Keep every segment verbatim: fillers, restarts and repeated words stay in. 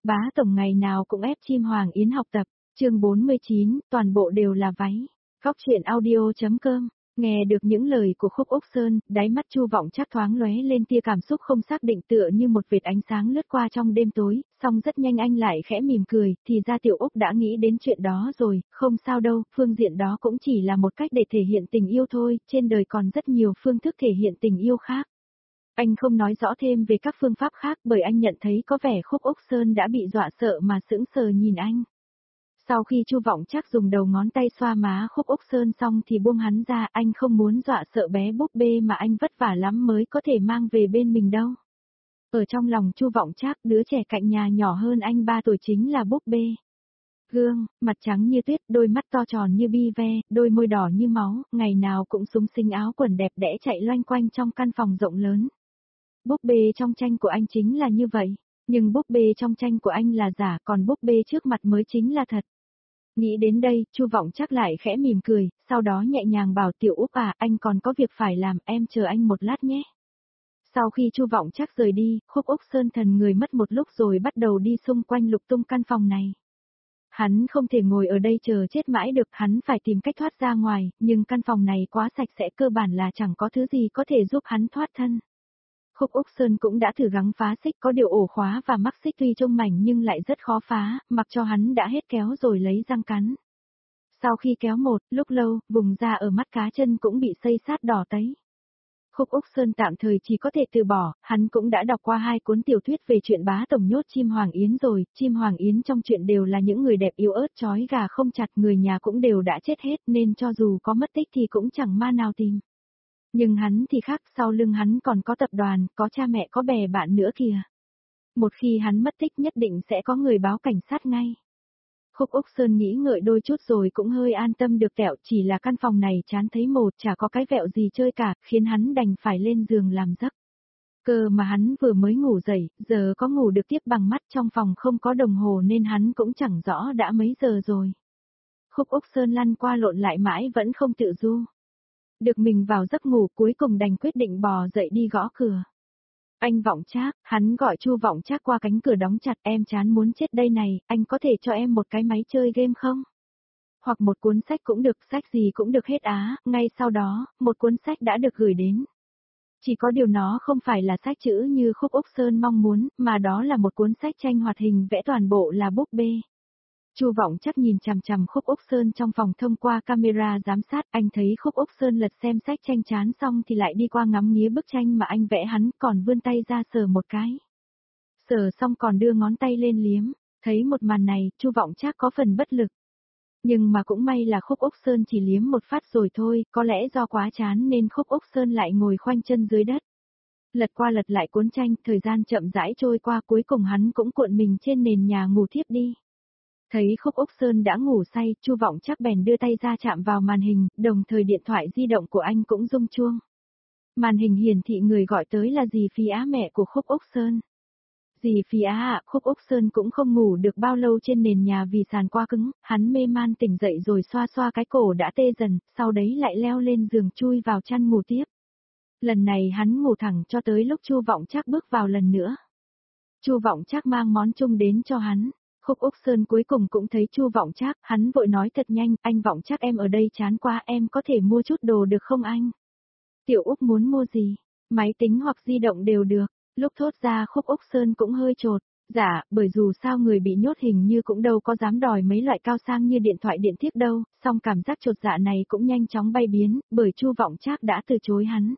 Bá tổng ngày nào cũng ép chim Hoàng Yến học tập, chương bốn mươi chín, toàn bộ đều là váy. Góc truyện audio.com. Nghe được những lời của Khúc Úc Sơn, đáy mắt Chu Vọng Trác thoáng lóe lên tia cảm xúc không xác định tựa như một vệt ánh sáng lướt qua trong đêm tối, song rất nhanh anh lại khẽ mỉm cười, thì ra Tiểu Úc đã nghĩ đến chuyện đó rồi, không sao đâu, phương diện đó cũng chỉ là một cách để thể hiện tình yêu thôi, trên đời còn rất nhiều phương thức thể hiện tình yêu khác. Anh không nói rõ thêm về các phương pháp khác bởi anh nhận thấy có vẻ Khúc Úc Sơn đã bị dọa sợ mà sững sờ nhìn anh. Sau khi Chu Vọng Trác dùng đầu ngón tay xoa má Khúc Úc Sơn xong thì buông hắn ra, anh không muốn dọa sợ bé búp bê mà anh vất vả lắm mới có thể mang về bên mình đâu. Ở trong lòng Chu Vọng Trác, đứa trẻ cạnh nhà nhỏ hơn anh ba tuổi chính là búp bê. Gương, mặt trắng như tuyết, đôi mắt to tròn như bi ve, đôi môi đỏ như máu, ngày nào cũng xúng xính áo quần đẹp đẽ chạy loanh quanh trong căn phòng rộng lớn. Búp bê trong tranh của anh chính là như vậy, nhưng búp bê trong tranh của anh là giả, còn búp bê trước mặt mới chính là thật. Nghĩ đến đây, Chu Vọng Trác lại khẽ mỉm cười, sau đó nhẹ nhàng bảo Tiểu Úc à, anh còn có việc phải làm, em chờ anh một lát nhé. Sau khi Chu Vọng Trác rời đi, Khúc Úc Sơn thần người mất một lúc rồi bắt đầu đi xung quanh lục tung căn phòng này. Hắn không thể ngồi ở đây chờ chết mãi được, hắn phải tìm cách thoát ra ngoài, nhưng căn phòng này quá sạch sẽ, cơ bản là chẳng có thứ gì có thể giúp hắn thoát thân. Khúc Úc Sơn cũng đã thử gắng phá xích, có điều ổ khóa và mắc xích tuy trông mảnh nhưng lại rất khó phá, mặc cho hắn đã hết kéo rồi lấy răng cắn. Sau khi kéo một lúc lâu, vùng da ở mắt cá chân cũng bị xây sát đỏ tấy. Khúc Úc Sơn tạm thời chỉ có thể từ bỏ, hắn cũng đã đọc qua hai cuốn tiểu thuyết về chuyện bá tổng nhốt chim Hoàng Yến rồi, chim Hoàng Yến trong chuyện đều là những người đẹp yếu ớt trói gà không chặt, người nhà cũng đều đã chết hết nên cho dù có mất tích thì cũng chẳng ma nào tìm. Nhưng hắn thì khác, sau lưng hắn còn có tập đoàn, có cha mẹ, có bè bạn nữa kìa. Một khi hắn mất tích nhất định sẽ có người báo cảnh sát ngay. Khúc Úc Sơn nghĩ ngợi đôi chút rồi cũng hơi an tâm được tẹo, chỉ là căn phòng này chán thấy một chả có cái vẹo gì chơi cả, khiến hắn đành phải lên giường làm giấc. Cơ mà hắn vừa mới ngủ dậy, giờ có ngủ được tiếp bằng mắt, trong phòng không có đồng hồ nên hắn cũng chẳng rõ đã mấy giờ rồi. Khúc Úc Sơn lăn qua lộn lại mãi vẫn không tự du. Được mình vào giấc ngủ, cuối cùng đành quyết định bò dậy đi gõ cửa. Anh Vọng Trác, hắn gọi Chu Vọng Trác qua cánh cửa đóng chặt, em chán muốn chết đây này, anh có thể cho em một cái máy chơi game không? Hoặc một cuốn sách cũng được, sách gì cũng được hết á, ngay sau đó, một cuốn sách đã được gửi đến. Chỉ có điều nó không phải là sách chữ như Khúc Úc Sơn mong muốn, mà đó là một cuốn sách tranh hoạt hình vẽ toàn bộ là búp bê. Chu Vọng Trác nhìn chằm chằm Khúc Úc Sơn trong phòng thông qua camera giám sát, anh thấy Khúc Úc Sơn lật xem sách tranh chán xong thì lại đi qua ngắm nghía bức tranh mà anh vẽ, hắn còn vươn tay ra sờ một cái. Sờ xong còn đưa ngón tay lên liếm, thấy một màn này, Chu Vọng Trác có phần bất lực. Nhưng mà cũng may là Khúc Úc Sơn chỉ liếm một phát rồi thôi, có lẽ do quá chán nên Khúc Úc Sơn lại ngồi khoanh chân dưới đất. Lật qua lật lại cuốn tranh, thời gian chậm rãi trôi qua, cuối cùng hắn cũng cuộn mình trên nền nhà ngủ thiếp đi. Thấy Khúc Úc Sơn đã ngủ say, Chu Vọng Trác bèn đưa tay ra chạm vào màn hình, đồng thời điện thoại di động của anh cũng rung chuông. Màn hình hiển thị người gọi tới là dì Phi Á, mẹ của Khúc Úc Sơn. Dì Phi Á ạ, Khúc Úc Sơn cũng không ngủ được bao lâu trên nền nhà vì sàn quá cứng, hắn mê man tỉnh dậy rồi xoa xoa cái cổ đã tê dần, sau đấy lại leo lên giường chui vào chăn ngủ tiếp. Lần này hắn ngủ thẳng cho tới lúc Chu Vọng Trác bước vào lần nữa. Chu Vọng Trác mang món chung đến cho hắn. Khúc Úc Sơn cuối cùng cũng thấy Chu Vọng Trác, hắn vội nói thật nhanh, anh Vọng Trác em ở đây chán quá, em có thể mua chút đồ được không anh? Tiểu Úc muốn mua gì? Máy tính hoặc di động đều được. Lúc thốt ra Khúc Úc Sơn cũng hơi chột. Dạ, bởi dù sao người bị nhốt hình như cũng đâu có dám đòi mấy loại cao sang như điện thoại điện thiếp đâu, song cảm giác chột dạ này cũng nhanh chóng bay biến, bởi Chu Vọng Trác đã từ chối hắn.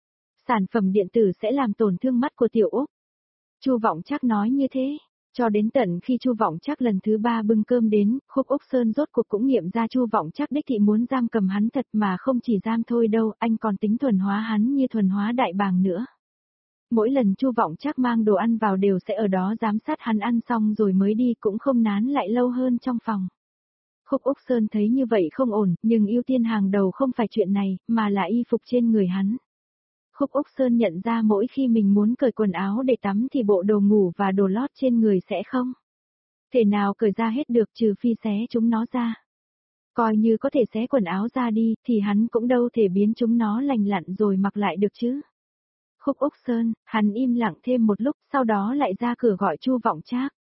Sản phẩm điện tử sẽ làm tổn thương mắt của Tiểu Úc. Chu Vọng Trác nói như thế. Cho đến tận khi Chu Vọng Trác lần thứ ba bưng cơm đến, Khúc Úc Sơn rốt cuộc cũng nghiệm ra Chu Vọng Trác đích thị muốn giam cầm hắn thật, mà không chỉ giam thôi đâu, anh còn tính thuần hóa hắn như thuần hóa đại bàng nữa. Mỗi lần Chu Vọng Trác mang đồ ăn vào đều sẽ ở đó giám sát hắn ăn xong rồi mới đi, cũng không nán lại lâu hơn trong phòng. Khúc Úc Sơn thấy như vậy không ổn, nhưng ưu tiên hàng đầu không phải chuyện này, mà là y phục trên người hắn. Khúc Úc Sơn nhận ra mỗi khi mình muốn cởi quần áo để tắm thì bộ đồ ngủ và đồ lót trên người sẽ không thể nào cởi ra hết được, trừ phi xé chúng nó ra. Coi như có thể xé quần áo ra đi, thì hắn cũng đâu thể biến chúng nó lành lặn rồi mặc lại được chứ. Khúc Úc Sơn, hắn im lặng thêm một lúc, sau đó lại ra cửa gọi Chu Vọng Trác.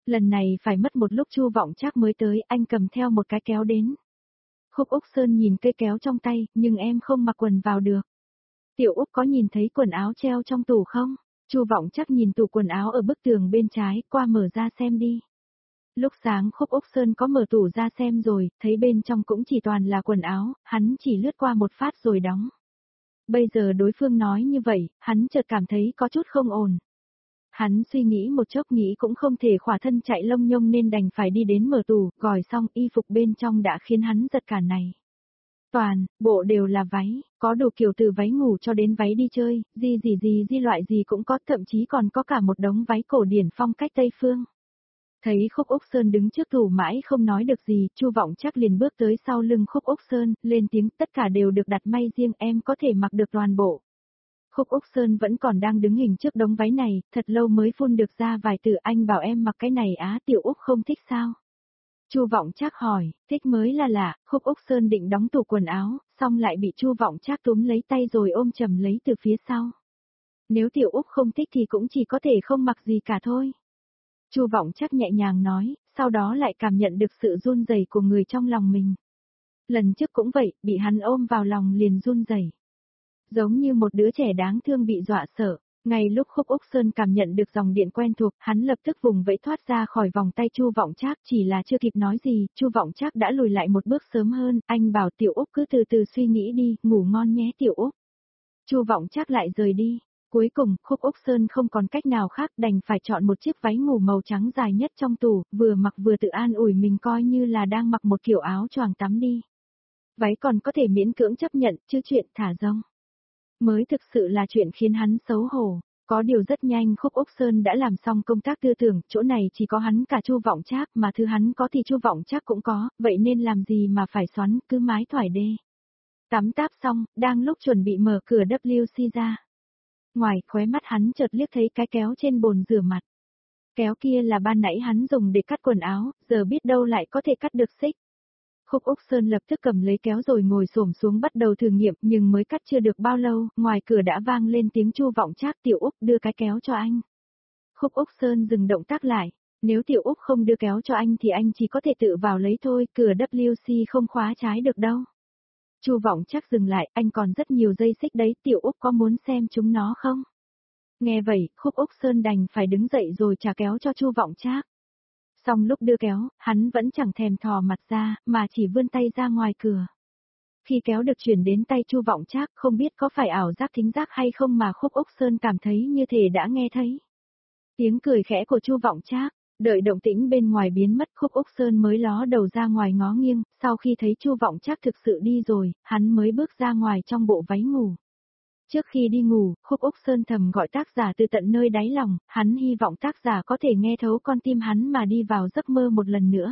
Lần này phải mất một lúc Chu Vọng Trác mới tới, anh cầm theo một cái kéo đến. Khúc Úc Sơn nhìn cây kéo trong tay, nhưng em không mặc quần vào được. Tiểu Úc có nhìn thấy quần áo treo trong tủ không? Chu Vọng Trác nhìn tủ quần áo ở bức tường bên trái, qua mở ra xem đi. Lúc sáng Khúc Úc Sơn có mở tủ ra xem rồi, thấy bên trong cũng chỉ toàn là quần áo, hắn chỉ lướt qua một phát rồi đóng. Bây giờ đối phương nói như vậy, hắn chợt cảm thấy có chút không ổn. Hắn suy nghĩ một chốc nghĩ cũng không thể khỏa thân chạy lông nhông nên đành phải đi đến mở tủ, gỏi xong y phục bên trong đã khiến hắn giật cả này. Toàn, bộ đều là váy, có đủ kiểu từ váy ngủ cho đến váy đi chơi, gì gì gì gì loại gì cũng có, thậm chí còn có cả một đống váy cổ điển phong cách Tây Phương. Thấy Khúc Úc Sơn đứng trước tủ mãi không nói được gì, Chu Vọng Trác liền bước tới sau lưng Khúc Úc Sơn, lên tiếng tất cả đều được đặt may riêng, em có thể mặc được toàn bộ. Khúc Úc Sơn vẫn còn đang đứng hình trước đống váy này, thật lâu mới phun được ra vài từ, anh bảo em mặc cái này á, Tiểu Úc không thích sao? Chu Vọng Trác hỏi, thích mới là lạ. Khúc Úc Sơn định đóng tủ quần áo, xong lại bị Chu Vọng Trác túm lấy tay rồi ôm chầm lấy từ phía sau. Nếu Tiểu Úc không thích thì cũng chỉ có thể không mặc gì cả thôi. Chu Vọng Trác nhẹ nhàng nói, sau đó lại cảm nhận được sự run rẩy của người trong lòng mình. Lần trước cũng vậy, bị hắn ôm vào lòng liền run rẩy. Giống như một đứa trẻ đáng thương bị dọa sợ. Ngay lúc Khúc Úc Sơn cảm nhận được dòng điện quen thuộc, hắn lập tức vùng vẫy thoát ra khỏi vòng tay Chu Vọng Trác, chỉ là chưa kịp nói gì, Chu Vọng Trác đã lùi lại một bước sớm hơn, anh bảo Tiểu Úc cứ từ từ suy nghĩ đi, ngủ ngon nhé Tiểu Úc. Chu Vọng Trác lại rời đi. Cuối cùng, Khúc Úc Sơn không còn cách nào khác đành phải chọn một chiếc váy ngủ màu trắng dài nhất trong tủ, vừa mặc vừa tự an ủi mình coi như là đang mặc một kiểu áo choàng tắm đi. Váy còn có thể miễn cưỡng chấp nhận, chứ chuyện thả rông mới thực sự là chuyện khiến hắn xấu hổ. Có điều rất nhanh Khúc Úc Sơn đã làm xong công tác tư tưởng, chỗ này chỉ có hắn cả Chu Vọng Trác, mà thứ hắn có thì Chu Vọng Trác cũng có, vậy nên làm gì mà phải xoắn, cứ mái thoải đê. Tắm táp xong, đang lúc chuẩn bị mở cửa vê kép xê ra. Ngoài, khóe mắt hắn chợt liếc thấy cái kéo trên bồn rửa mặt. Kéo kia là ban nãy hắn dùng để cắt quần áo, giờ biết đâu lại có thể cắt được xích. Khúc Úc Sơn lập tức cầm lấy kéo rồi ngồi xổm xuống bắt đầu thử nghiệm, nhưng mới cắt chưa được bao lâu, ngoài cửa đã vang lên tiếng Chu Vọng Trác, Tiểu Úc đưa cái kéo cho anh. Khúc Úc Sơn dừng động tác lại, nếu Tiểu Úc không đưa kéo cho anh thì anh chỉ có thể tự vào lấy thôi, cửa vê kép xê không khóa trái được đâu. Chu Vọng Trác dừng lại, anh còn rất nhiều dây xích đấy, Tiểu Úc có muốn xem chúng nó không? Nghe vậy, Khúc Úc Sơn đành phải đứng dậy rồi trả kéo cho Chu Vọng Trác. Xong lúc đưa kéo, hắn vẫn chẳng thèm thò mặt ra, mà chỉ vươn tay ra ngoài cửa. Khi kéo được chuyển đến tay Chu Vọng Trác, không biết có phải ảo giác thính giác hay không mà Khúc Úc Sơn cảm thấy như thể đã nghe thấy tiếng cười khẽ của Chu Vọng Trác. Đợi động tĩnh bên ngoài biến mất, Khúc Úc Sơn mới ló đầu ra ngoài ngó nghiêng, sau khi thấy Chu Vọng Trác thực sự đi rồi, hắn mới bước ra ngoài trong bộ váy ngủ. Trước khi đi ngủ, Khúc Úc Sơn thầm gọi tác giả từ tận nơi đáy lòng, hắn hy vọng tác giả có thể nghe thấu con tim hắn mà đi vào giấc mơ một lần nữa.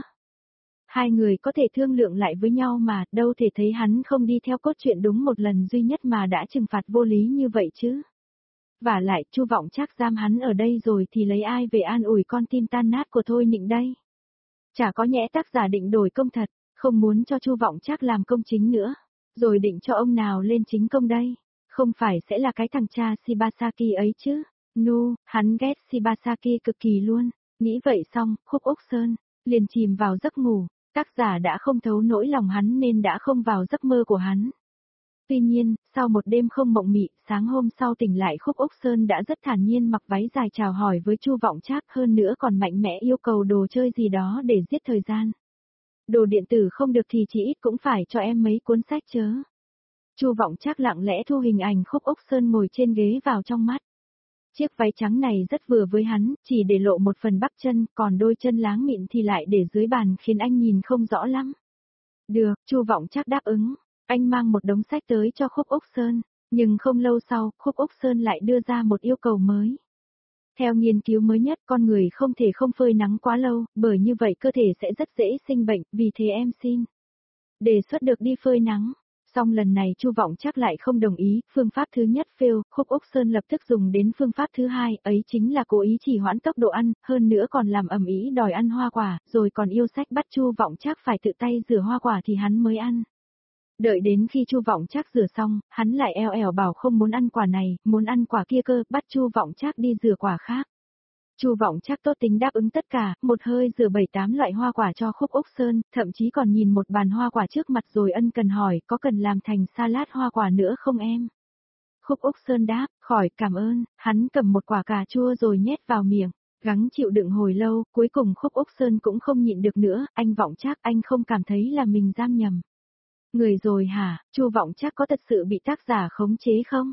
Hai người có thể thương lượng lại với nhau mà, đâu thể thấy hắn không đi theo cốt truyện đúng một lần duy nhất mà đã trừng phạt vô lý như vậy chứ. Vả lại, Chu Vọng Trác giam hắn ở đây rồi thì lấy ai về an ủi con tim tan nát của Thôi Nịnh đây. Chả có nhẽ tác giả định đổi công thật, không muốn cho Chu Vọng Trác làm công chính nữa, rồi định cho ông nào lên chính công đây. Không phải sẽ là cái thằng cha Shibasaki ấy chứ. Nu, hắn ghét Shibasaki cực kỳ luôn. Nghĩ vậy xong, Khúc Úc Sơn liền chìm vào giấc ngủ. Tác giả đã không thấu nỗi lòng hắn nên đã không vào giấc mơ của hắn. Tuy nhiên, sau một đêm không mộng mị, sáng hôm sau tỉnh lại Khúc Úc Sơn đã rất thản nhiên mặc váy dài chào hỏi với Chu Vọng Trác, hơn nữa còn mạnh mẽ yêu cầu đồ chơi gì đó để giết thời gian. Đồ điện tử không được thì chỉ ít cũng phải cho em mấy cuốn sách chớ. Chu Vọng Trác lặng lẽ thu hình ảnh Khúc Úc Sơn ngồi trên ghế vào trong mắt. Chiếc váy trắng này rất vừa với hắn, chỉ để lộ một phần bắp chân, còn đôi chân láng mịn thì lại để dưới bàn khiến anh nhìn không rõ lắm. Được, Chu Vọng Trác đáp ứng, anh mang một đống sách tới cho Khúc Úc Sơn, nhưng không lâu sau, Khúc Úc Sơn lại đưa ra một yêu cầu mới. Theo nghiên cứu mới nhất, con người không thể không phơi nắng quá lâu, bởi như vậy cơ thể sẽ rất dễ sinh bệnh, vì thế em xin đề xuất được đi phơi nắng. Song lần này Chu Vọng Trác lại không đồng ý, phương pháp thứ nhất fail, Khúc Úc Sơn lập tức dùng đến phương pháp thứ hai, ấy chính là cố ý chỉ hoãn tốc độ ăn, hơn nữa còn làm ầm ĩ đòi ăn hoa quả, rồi còn yêu sách bắt Chu Vọng Trác phải tự tay rửa hoa quả thì hắn mới ăn. Đợi đến khi Chu Vọng Trác rửa xong, hắn lại eo ẻo bảo không muốn ăn quả này, muốn ăn quả kia cơ, bắt Chu Vọng Trác đi rửa quả khác. Chu Vọng Trác tốt tính đáp ứng tất cả, một hơi rửa bảy tám loại hoa quả cho Khúc Úc Sơn, thậm chí còn nhìn một bàn hoa quả trước mặt rồi ân cần hỏi, có cần làm thành salad hoa quả nữa không em? Khúc Úc Sơn đáp, khỏi, cảm ơn, hắn cầm một quả cà chua rồi nhét vào miệng, gắng chịu đựng hồi lâu, cuối cùng Khúc Úc Sơn cũng không nhịn được nữa, anh Vọng Trác, anh không cảm thấy là mình giam nhầm người rồi hả? Chu Vọng Trác có thật sự bị tác giả khống chế không?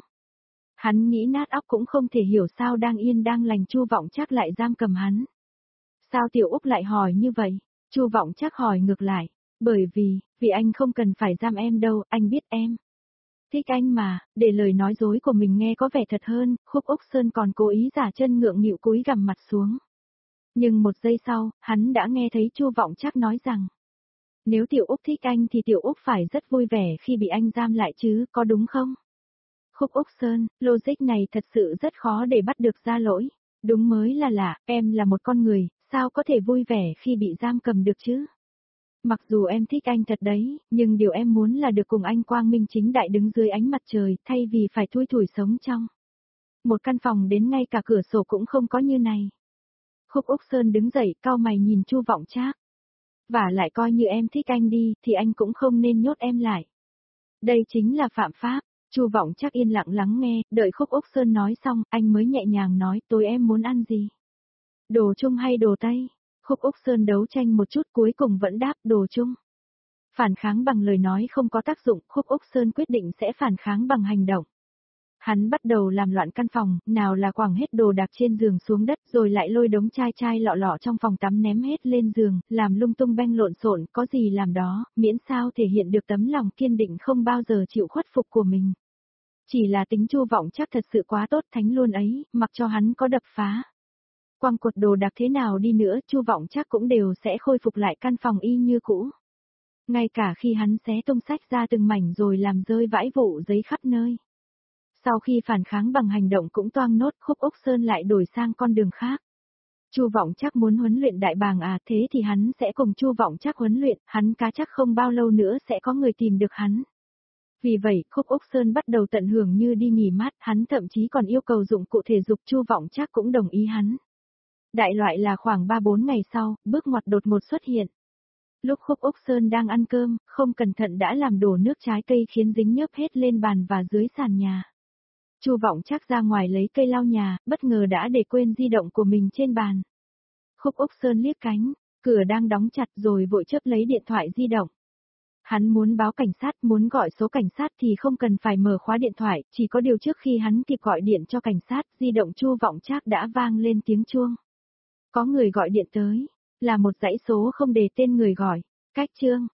Hắn nghĩ nát óc cũng không thể hiểu sao đang yên đang lành Chu Vọng Trác lại giam cầm hắn. Sao Tiểu Úc lại hỏi như vậy? Chu Vọng Trác hỏi ngược lại, bởi vì, vì anh không cần phải giam em đâu, anh biết em thích anh mà, để lời nói dối của mình nghe có vẻ thật hơn, Khúc Úc Sơn còn cố ý giả chân ngượng nghịu cúi gằm mặt xuống. Nhưng một giây sau, hắn đã nghe thấy Chu Vọng Trác nói rằng, nếu Tiểu Úc thích anh thì Tiểu Úc phải rất vui vẻ khi bị anh giam lại chứ, có đúng không? Khúc Úc Sơn, logic này thật sự rất khó để bắt được ra lỗi. Đúng mới là lạ, em là một con người, sao có thể vui vẻ khi bị giam cầm được chứ? Mặc dù em thích anh thật đấy, nhưng điều em muốn là được cùng anh quang minh chính đại đứng dưới ánh mặt trời, thay vì phải thui thủi sống trong một căn phòng đến ngay cả cửa sổ cũng không có như này. Khúc Úc Sơn đứng dậy, cau mày nhìn Chu Vọng Trác. Và lại coi như em thích anh đi, thì anh cũng không nên nhốt em lại. Đây chính là phạm pháp. Chu Vọng Trác yên lặng lắng nghe, đợi Khúc Úc Sơn nói xong, anh mới nhẹ nhàng nói, tối em muốn ăn gì? Đồ Trung hay đồ Tây? Khúc Úc Sơn đấu tranh một chút cuối cùng vẫn đáp đồ Trung. Phản kháng bằng lời nói không có tác dụng, Khúc Úc Sơn quyết định sẽ phản kháng bằng hành động. Hắn bắt đầu làm loạn căn phòng, nào là quẳng hết đồ đạc trên giường xuống đất rồi lại lôi đống chai chai lọ lọ trong phòng tắm ném hết lên giường, làm lung tung beng lộn xộn, có gì làm đó, miễn sao thể hiện được tấm lòng kiên định không bao giờ chịu khuất phục của mình. Chỉ là tính Chu Vọng Trác thật sự quá tốt thánh luôn ấy, mặc cho hắn có đập phá quăng cột đồ đạc thế nào đi nữa, Chu Vọng Trác cũng đều sẽ khôi phục lại căn phòng y như cũ. Ngay cả khi hắn xé tung sách ra từng mảnh rồi làm rơi vãi vụ giấy khắp nơi. Sau khi phản kháng bằng hành động cũng toang nốt, Khúc Úc Sơn lại đổi sang con đường khác. Chu Vọng Trác muốn huấn luyện đại bàng à, thế thì hắn sẽ cùng Chu Vọng Trác huấn luyện, hắn cá chắc không bao lâu nữa sẽ có người tìm được hắn. Vì vậy, Khúc Úc Sơn bắt đầu tận hưởng như đi nghỉ mát, hắn thậm chí còn yêu cầu dụng cụ thể dục, Chu Vọng Trác cũng đồng ý hắn. Đại loại là khoảng ba bốn ngày sau, bước ngoặt đột ngột xuất hiện. Lúc Khúc Úc Sơn đang ăn cơm, không cẩn thận đã làm đổ nước trái cây khiến dính nhớp hết lên bàn và dưới sàn nhà. Chu Vọng Trác ra ngoài lấy cây lau nhà, bất ngờ đã để quên di động của mình trên bàn. Khúc Úc Sơn liếc cánh, cửa đang đóng chặt rồi vội chớp lấy điện thoại di động. Hắn muốn báo cảnh sát, muốn gọi số cảnh sát thì không cần phải mở khóa điện thoại, chỉ có điều trước khi hắn kịp gọi điện cho cảnh sát, di động Chu Vọng Trác đã vang lên tiếng chuông. Có người gọi điện tới, là một dãy số không đề tên người gọi. Cách chương